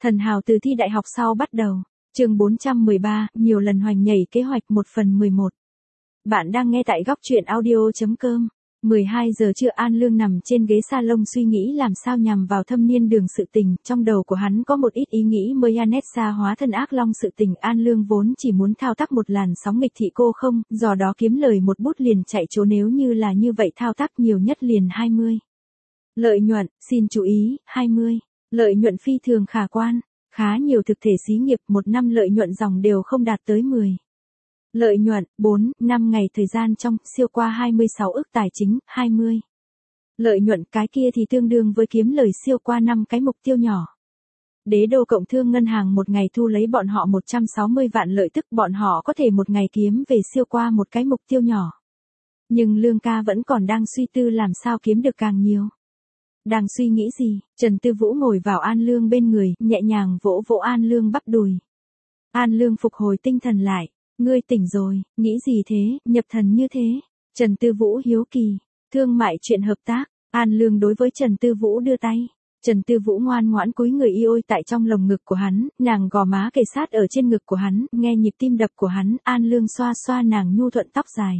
Thần hào từ thi đại học sau bắt đầu. Chương 413, nhiều lần hoành nhảy kế hoạch 1/11. Bạn đang nghe tại góc truyện audio.com. 12 giờ trưa An Lương nằm trên ghế salon suy nghĩ làm sao nhằm vào thâm niên đường sự tình, trong đầu của hắn có một ít ý nghĩ mới. Anessa hóa thân ác long sự tình, An Lương vốn chỉ muốn thao tác một làn sóng nghịch thị cô không, do đó kiếm lời một bút liền chạy trốn, nếu như là như vậy thao tác nhiều nhất liền 20. Lợi nhuận, xin chú ý, 20. Lợi nhuận phi thường khả quan, khá nhiều thực thể xí nghiệp một năm lợi nhuận dòng đều không đạt tới 10. Lợi nhuận, 4, 5 ngày thời gian trong, siêu qua 26 ức tài chính, 20. Lợi nhuận cái kia thì tương đương với kiếm lời siêu qua 5 cái mục tiêu nhỏ. Đế đô cộng thương ngân hàng một ngày thu lấy bọn họ 160 vạn lợi tức, bọn họ có thể một ngày kiếm về siêu qua một cái mục tiêu nhỏ. Nhưng Lương ca vẫn còn đang suy tư làm sao kiếm được càng nhiều. Đang suy nghĩ gì, Trần Tư Vũ ngồi vào An Lương bên người, nhẹ nhàng vỗ vỗ An Lương bắp đùi. An Lương phục hồi tinh thần lại. Ngươi tỉnh rồi, nghĩ gì thế, nhập thần như thế? Trần Tư Vũ hiếu kỳ. Thương mại chuyện hợp tác. An Lương đối với Trần Tư Vũ đưa tay. Trần Tư Vũ ngoan ngoãn cúi người y ôi tại trong lồng ngực của hắn, nàng gò má kề sát ở trên ngực của hắn, nghe nhịp tim đập của hắn, An Lương xoa xoa nàng nhu thuận tóc dài.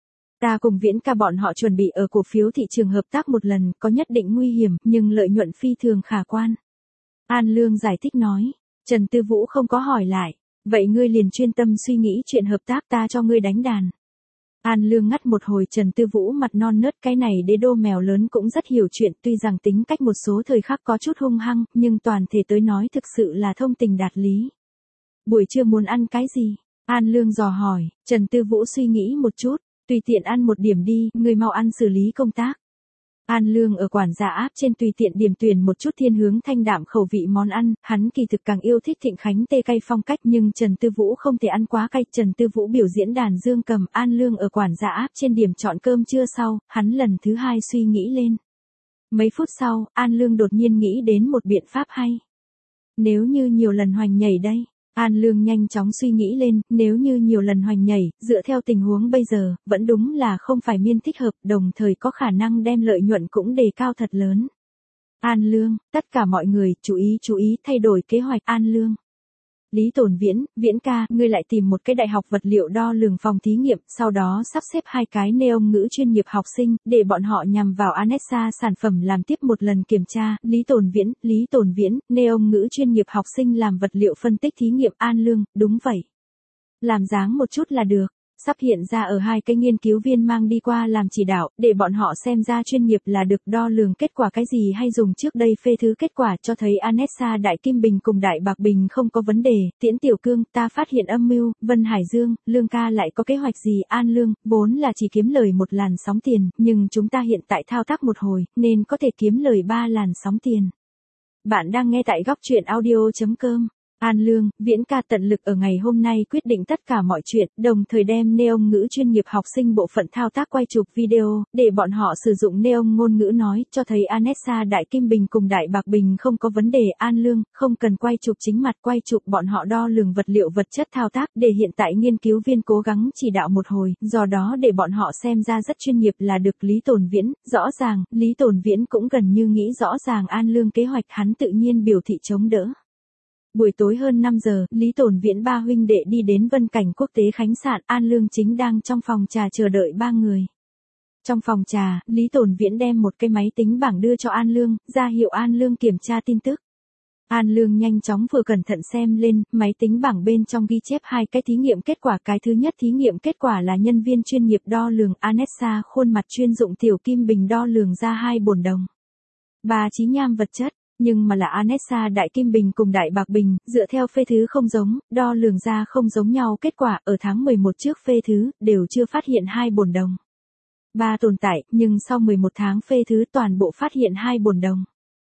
Ta cùng Viễn ca bọn họ chuẩn bị ở cổ phiếu thị trường hợp tác một lần, có nhất định nguy hiểm, nhưng lợi nhuận phi thường khả quan. An Lương giải thích nói. Trần Tư Vũ không có hỏi lại. Vậy ngươi liền chuyên tâm suy nghĩ chuyện hợp tác, ta cho ngươi đánh đàn. An Lương ngắt một hồi, Trần Tư Vũ mặt non nớt, cái này đế đô mèo lớn cũng rất hiểu chuyện, tuy rằng tính cách một số thời khắc có chút hung hăng, nhưng toàn thể tới nói thực sự là thông tình đạt lý. Buổi trưa muốn ăn cái gì? An Lương dò hỏi. Trần Tư Vũ suy nghĩ một chút. Tùy tiện ăn một điểm đi, ngươi mau ăn xử lý công tác. An Lương ở quản gia app trên tùy tiện điểm tuyển một chút thiên hướng thanh đạm khẩu vị món ăn, hắn kỳ thực càng yêu thích Thịnh Khánh tê cay phong cách, nhưng Trần Tư Vũ không thể ăn quá cay. Trần Tư Vũ biểu diễn đàn dương cầm, An Lương ở quản gia app trên điểm chọn cơm trưa sau, hắn lần thứ hai suy nghĩ lên. Mấy phút sau, An Lương đột nhiên nghĩ đến một biện pháp hay. Nếu như nhiều lần hoành nhảy đây. An Lương nhanh chóng suy nghĩ lên, nếu như nhiều lần hoành nhảy, dựa theo tình huống bây giờ, vẫn đúng là không phải miên thích hợp, đồng thời có khả năng đem lợi nhuận cũng đề cao thật lớn. An Lương, tất cả mọi người, chú ý, thay đổi kế hoạch. An Lương. Lý Tồn Viễn, Viễn ca, ngươi lại tìm một cái đại học vật liệu đo lường phòng thí nghiệm, sau đó sắp xếp 2 cái neon ngữ chuyên nghiệp học sinh, để bọn họ nhằm vào Anessa sản phẩm làm tiếp một lần kiểm tra. Lý Tồn Viễn, neon ngữ chuyên nghiệp học sinh làm vật liệu phân tích thí nghiệm. An Lương, đúng vậy. Làm dáng một chút là được. Sắp hiện ra ở 2 cái nghiên cứu viên mang đi qua làm chỉ đạo, để bọn họ xem ra chuyên nghiệp là được. Đo lường kết quả cái gì hay dùng trước đây phê thứ kết quả cho thấy Anessa Đại Kim Bình cùng Đại Bạc Bình không có vấn đề. Tiễn Tiểu Cương, ta phát hiện âm mưu. Vân Hải Dương, Lương ca lại có kế hoạch gì? An Lương, vốn là chỉ kiếm lời một làn sóng tiền, nhưng chúng ta hiện tại thao tác một hồi, nên có thể kiếm lời 3 làn sóng tiền. Bạn đang nghe tại góc truyện audio.com. An Lương, Viễn ca tận lực ở ngày hôm nay quyết định tất cả mọi chuyện, đồng thời đem neon ngữ chuyên nghiệp học sinh bộ phận thao tác quay chụp video, để bọn họ sử dụng neon ngôn ngữ nói, cho thấy Anessa Đại Kim Bình cùng Đại Bạc Bình không có vấn đề. An Lương, không cần quay chụp chính mặt, quay chụp bọn họ đo lường vật liệu vật chất thao tác, để hiện tại nghiên cứu viên cố gắng chỉ đạo một hồi, do đó để bọn họ xem ra rất chuyên nghiệp là được. Lý Tồn Viễn, rõ ràng, Lý Tồn Viễn cũng gần như nghĩ rõ ràng An Lương kế hoạch, hắn tự nhiên biểu thị chống đỡ. Buổi tối hơn 5 giờ, Lý Tồn Viễn ba huynh đệ đi đến Vân Cảnh Quốc tế khách sạn, An Lương chính đang trong phòng trà chờ đợi 3 người. Trong phòng trà, Lý Tồn Viễn đem một cái máy tính bảng đưa cho An Lương, ra hiệu An Lương kiểm tra tin tức. An Lương nhanh chóng vừa cẩn thận xem lên, máy tính bảng bên trong ghi chép 2 cái thí nghiệm kết quả. Cái thứ nhất thí nghiệm kết quả là nhân viên chuyên nghiệp đo lường Anessa khuôn mặt chuyên dụng Tiểu Kim Bình đo lường ra 2 bồn đồng. 3 trí nham vật chất. Nhưng mà là Anessa Đại Kim Bình cùng Đại Bạc Bình, dựa theo phê thứ không giống, đo lường ra không giống nhau kết quả. Ở tháng 11 trước phê thứ, đều chưa phát hiện 2 bồn đồng. 3 tồn tại, nhưng sau 11 tháng phê thứ toàn bộ phát hiện 2 bồn đồng.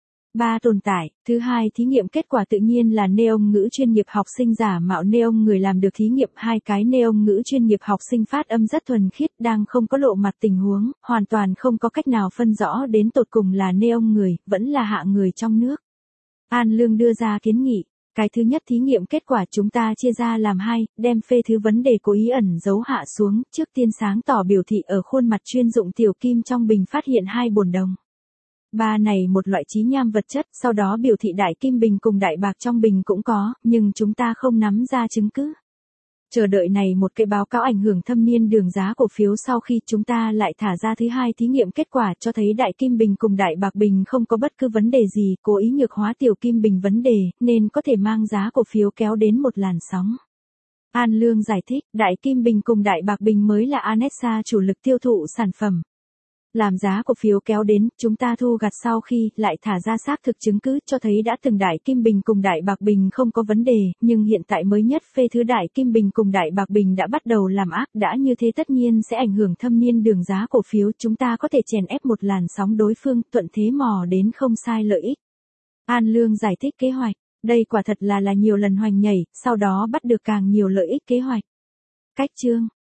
3 tồn tại. Thứ hai thí nghiệm kết quả tự nhiên là neon ngữ chuyên nghiệp học sinh giả mạo neon người làm được thí nghiệm. 2 cái neon ngữ chuyên nghiệp học sinh phát âm rất thuần khiết, đang không có lộ mặt tình huống, hoàn toàn không có cách nào phân rõ đến tột cùng là neon người, vẫn là hạ người trong nước. An Lương đưa ra kiến nghị. Cái thứ nhất thí nghiệm kết quả chúng ta chia ra làm 2, đem phê thứ vấn đề cố ý ẩn giấu hạ xuống, trước tiên sáng tỏ biểu thị ở khuôn mặt chuyên dụng Tiểu Kim trong bình phát hiện 2 bồn đồng. ba này một loại trí nham vật chất, sau đó biểu thị đại kim bình cùng đại bạc trong bình cũng có, nhưng chúng ta không nắm ra chứng cứ. Chờ đợi này một cái báo cáo ảnh hưởng thâm niên đường giá cổ phiếu sau khi chúng ta lại thả ra thứ hai thí nghiệm kết quả cho thấy đại kim bình cùng đại bạc bình không có bất cứ vấn đề gì, cố ý nhược hóa tiểu kim bình vấn đề, nên có thể mang giá cổ phiếu kéo đến một làn sóng. An Lương giải thích, đại kim bình cùng đại bạc bình mới là Anessa chủ lực tiêu thụ sản phẩm. Làm giá cổ phiếu kéo đến, chúng ta thu gặt sau khi lại thả ra xác thực chứng cứ cho thấy đã từng đại kim bình cùng đại bạc bình không có vấn đề, nhưng hiện tại mới nhất phê thứ đại kim bình cùng đại bạc bình đã bắt đầu làm ác, đã như thế tất nhiên sẽ ảnh hưởng thâm niên đường giá cổ phiếu, chúng ta có thể chèn ép một làn sóng đối phương, thuận thế mò đến không sai lợi ích. An Lương giải thích kế hoạch, đây quả thật là nhiều lần hoành nhảy, sau đó bắt được càng nhiều lợi ích kế hoạch. Cách chương